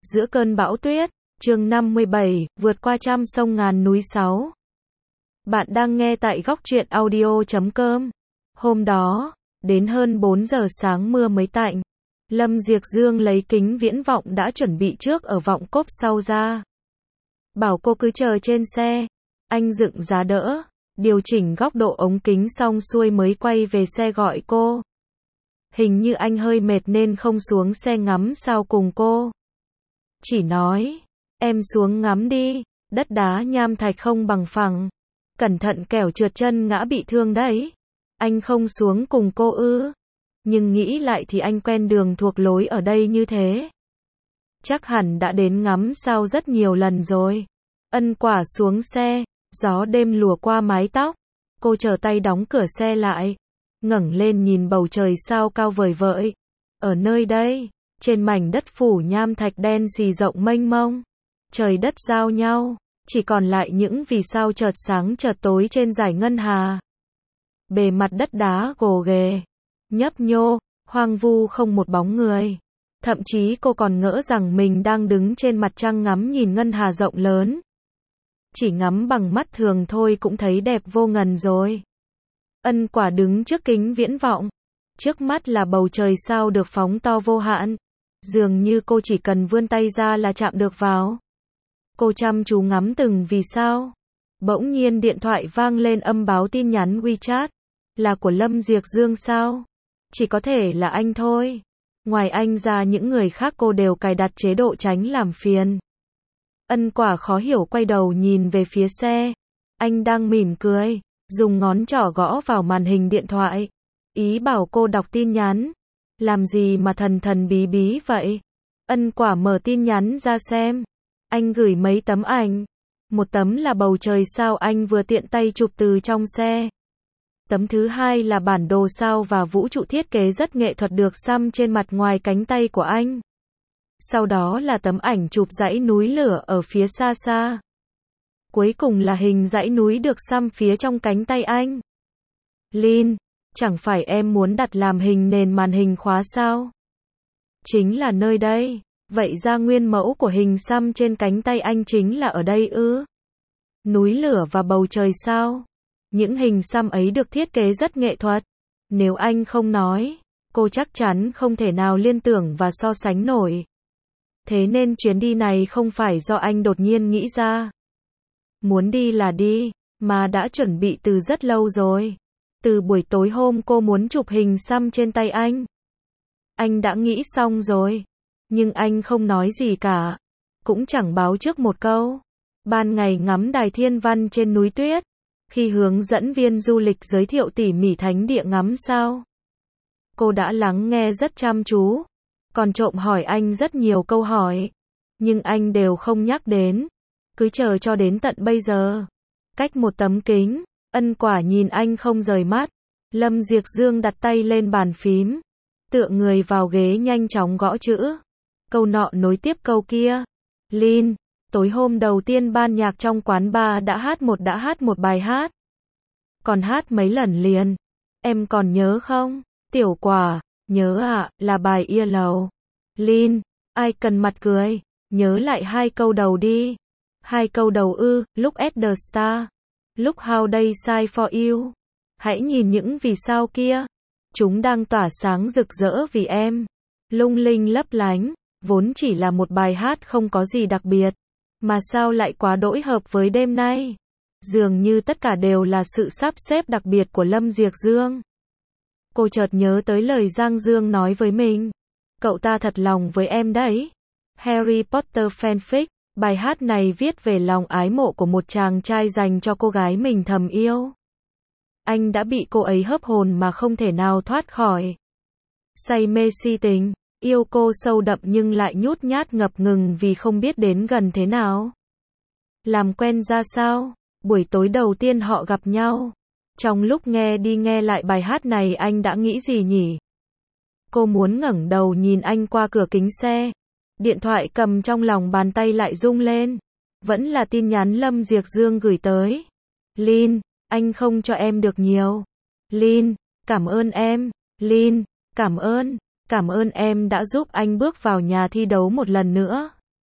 Giữa cơn bão tuyết, chương 57, vượt qua trăm sông ngàn núi 6. Bạn đang nghe tại góc truyện audio.com. Hôm đó, đến hơn 4 giờ sáng mưa mới tạnh. Lâm Diệc Dương lấy kính viễn vọng đã chuẩn bị trước ở vọng cốp sau ra. Bảo cô cứ chờ trên xe. Anh dựng giá đỡ, điều chỉnh góc độ ống kính xong xuôi mới quay về xe gọi cô. Hình như anh hơi mệt nên không xuống xe ngắm sao cùng cô. Chỉ nói, em xuống ngắm đi, đất đá nham thạch không bằng phẳng. Cẩn thận kẻo trượt chân ngã bị thương đấy. Anh không xuống cùng cô ư? Nhưng nghĩ lại thì anh quen đường thuộc lối ở đây như thế. Chắc hẳn đã đến ngắm sao rất nhiều lần rồi. Ân Quả xuống xe, gió đêm lùa qua mái tóc. Cô trở tay đóng cửa xe lại, ngẩng lên nhìn bầu trời sao cao vời vợi. Ở nơi đây, trên mảnh đất phủ nham thạch đen xì rộng mênh mông, trời đất giao nhau, chỉ còn lại những vì sao chợt sáng chợt tối trên dải ngân hà. Bề mặt đất đá gồ ghề, nhấp nhô, hoang vu không một bóng người. Thậm chí cô còn ngỡ rằng mình đang đứng trên mặt trăng ngắm nhìn ngân hà rộng lớn. Chỉ ngắm bằng mắt thường thôi cũng thấy đẹp vô ngần rồi. Ân Quả đứng trước kính viễn vọng. Trước mắt là bầu trời sao được phóng to vô hạn. Dường như cô chỉ cần vươn tay ra là chạm được vào. Cô chăm chú ngắm từng vì sao. Bỗng nhiên điện thoại vang lên âm báo tin nhắn WeChat. Là của Lâm Diệc Dương sao? Chỉ có thể là anh thôi. Ngoài anh ra những người khác cô đều cài đặt chế độ tránh làm phiền. Ân Quả khó hiểu quay đầu nhìn về phía xe. Anh đang mỉm cười, dùng ngón trỏ gõ vào màn hình điện thoại. Ý bảo cô đọc tin nhắn. Làm gì mà thần thần bí bí vậy? Ân Quả mở tin nhắn ra xem. Anh gửi mấy tấm ảnh. Một tấm là bầu trời sao anh vừa tiện tay chụp từ trong xe. Tấm thứ hai là bản đồ sao và vũ trụ thiết kế rất nghệ thuật được xăm trên mặt ngoài cánh tay của anh. Sau đó là tấm ảnh chụp dãy núi lửa ở phía xa xa. Cuối cùng là hình dãy núi được xăm phía trong cánh tay anh. Lin, chẳng phải em muốn đặt làm hình nền màn hình khóa sao? Chính là nơi đây. Vậy ra nguyên mẫu của hình xăm trên cánh tay anh chính là ở đây ư? Núi lửa và bầu trời sao? Những hình xăm ấy được thiết kế rất nghệ thuật. Nếu anh không nói, cô chắc chắn không thể nào liên tưởng và so sánh nổi. Thế nên chuyến đi này không phải do anh đột nhiên nghĩ ra. Muốn đi là đi, mà đã chuẩn bị từ rất lâu rồi. Từ buổi tối hôm cô muốn chụp hình xăm trên tay anh. Anh đã nghĩ xong rồi. Nhưng anh không nói gì cả. Cũng chẳng báo trước một câu. Ban ngày ngắm đài thiên văn trên núi tuyết. Khi hướng dẫn viên du lịch giới thiệu tỉ mỉ thánh địa ngắm sao. Cô đã lắng nghe rất chăm chú. Còn trộm hỏi anh rất nhiều câu hỏi. Nhưng anh đều không nhắc đến. Cứ chờ cho đến tận bây giờ. Cách một tấm kính, Ân Quả nhìn anh không rời mắt. Lâm Diệc Dương đặt tay lên bàn phím. Tựa người vào ghế nhanh chóng gõ chữ. Câu nọ nối tiếp câu kia. Lin, tối hôm đầu tiên ban nhạc trong quán bar đã hát một bài hát. Còn hát mấy lần liền. Em còn nhớ không? Tiểu Quả, nhớ ạ, là bài Yellow. Lin, ai cần mặt cười. Nhớ lại hai câu đầu đi. Hai câu đầu ư, Look at the star. Look how they shine for you. Hãy nhìn những vì sao kia. Chúng đang tỏa sáng rực rỡ vì em. Lung linh lấp lánh. Vốn chỉ là một bài hát không có gì đặc biệt. Mà sao lại quá đỗi hợp với đêm nay? Dường như tất cả đều là sự sắp xếp đặc biệt của Lâm Diệc Dương. Cô chợt nhớ tới lời Giang Dương nói với mình. Cậu ta thật lòng với em đấy. Harry Potter fanfic. Bài hát này viết về lòng ái mộ của một chàng trai dành cho cô gái mình thầm yêu. Anh đã bị cô ấy hấp hồn mà không thể nào thoát khỏi. Say mê si tình. Yêu cô sâu đậm nhưng lại nhút nhát ngập ngừng vì không biết đến gần thế nào. Làm quen ra sao? Buổi tối đầu tiên họ gặp nhau. Trong lúc nghe đi nghe lại bài hát này anh đã nghĩ gì nhỉ? Cô muốn ngẩng đầu nhìn anh qua cửa kính xe. Điện thoại cầm trong lòng bàn tay lại rung lên. Vẫn là tin nhắn Lâm Diệc Dương gửi tới. Lin, anh không cho em được nhiều. Lin, cảm ơn em. Lin, cảm ơn em đã giúp anh bước vào nhà thi đấu một lần nữa.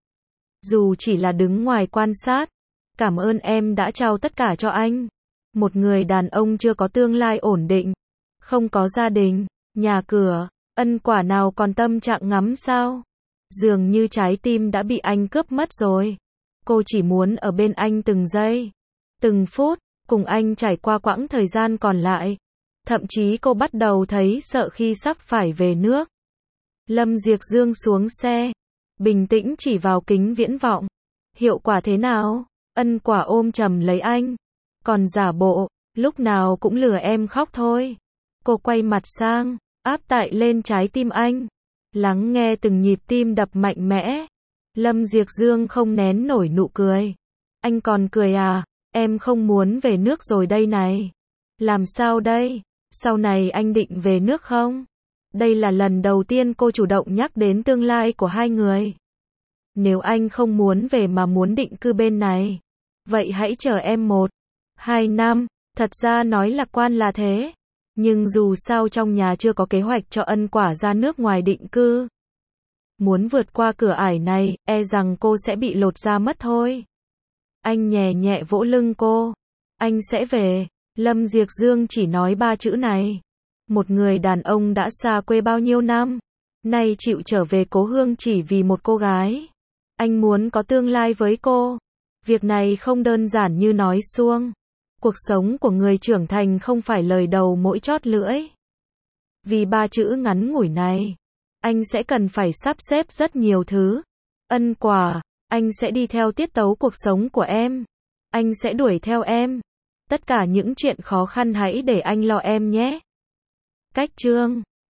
Dù chỉ là đứng ngoài quan sát. Cảm ơn em đã trao tất cả cho anh. Một người đàn ông chưa có tương lai ổn định, không có gia đình, nhà cửa, ân quả nào còn tâm trạng ngắm sao? Dường như trái tim đã bị anh cướp mất rồi. Cô chỉ muốn ở bên anh từng giây, từng phút, cùng anh trải qua quãng thời gian còn lại. Thậm chí cô bắt đầu thấy sợ khi sắp phải về nước. Lâm Diệc Dương xuống xe, bình tĩnh chỉ vào kính viễn vọng. Hiệu quả thế nào? Ân quả ôm chầm lấy anh. Còn giả bộ, lúc nào cũng lừa em khóc thôi. Cô quay mặt sang, áp tại lên trái tim anh. Lắng nghe từng nhịp tim đập mạnh mẽ. Lâm Diệc Dương không nén nổi nụ cười. Anh còn cười à? Em không muốn về nước rồi đây này. Làm sao đây? Sau này anh định về nước không? Đây là lần đầu tiên cô chủ động nhắc đến tương lai của hai người. Nếu anh không muốn về mà muốn định cư bên này, vậy hãy chờ em 1-2 năm. Thật ra nói lạc quan là thế. Nhưng dù sao trong nhà chưa có kế hoạch cho ân quả ra nước ngoài định cư. Muốn vượt qua cửa ải này, e rằng cô sẽ bị lột da mất thôi. Anh nhẹ nhẹ vỗ lưng cô. Anh sẽ về. Lâm Diệc Dương chỉ nói 3 chữ này. Một người đàn ông đã xa quê bao nhiêu năm, nay chịu trở về cố hương chỉ vì một cô gái. Anh muốn có tương lai với cô. Việc này không đơn giản như nói suông. Cuộc sống của người trưởng thành không phải lời đầu mỗi chót lưỡi. Vì 3 chữ ngắn ngủi này, anh sẽ cần phải sắp xếp rất nhiều thứ. Ân quả, anh sẽ đi theo tiết tấu cuộc sống của em. Anh sẽ đuổi theo em. Tất cả những chuyện khó khăn hãy để anh lo em nhé. Cách chương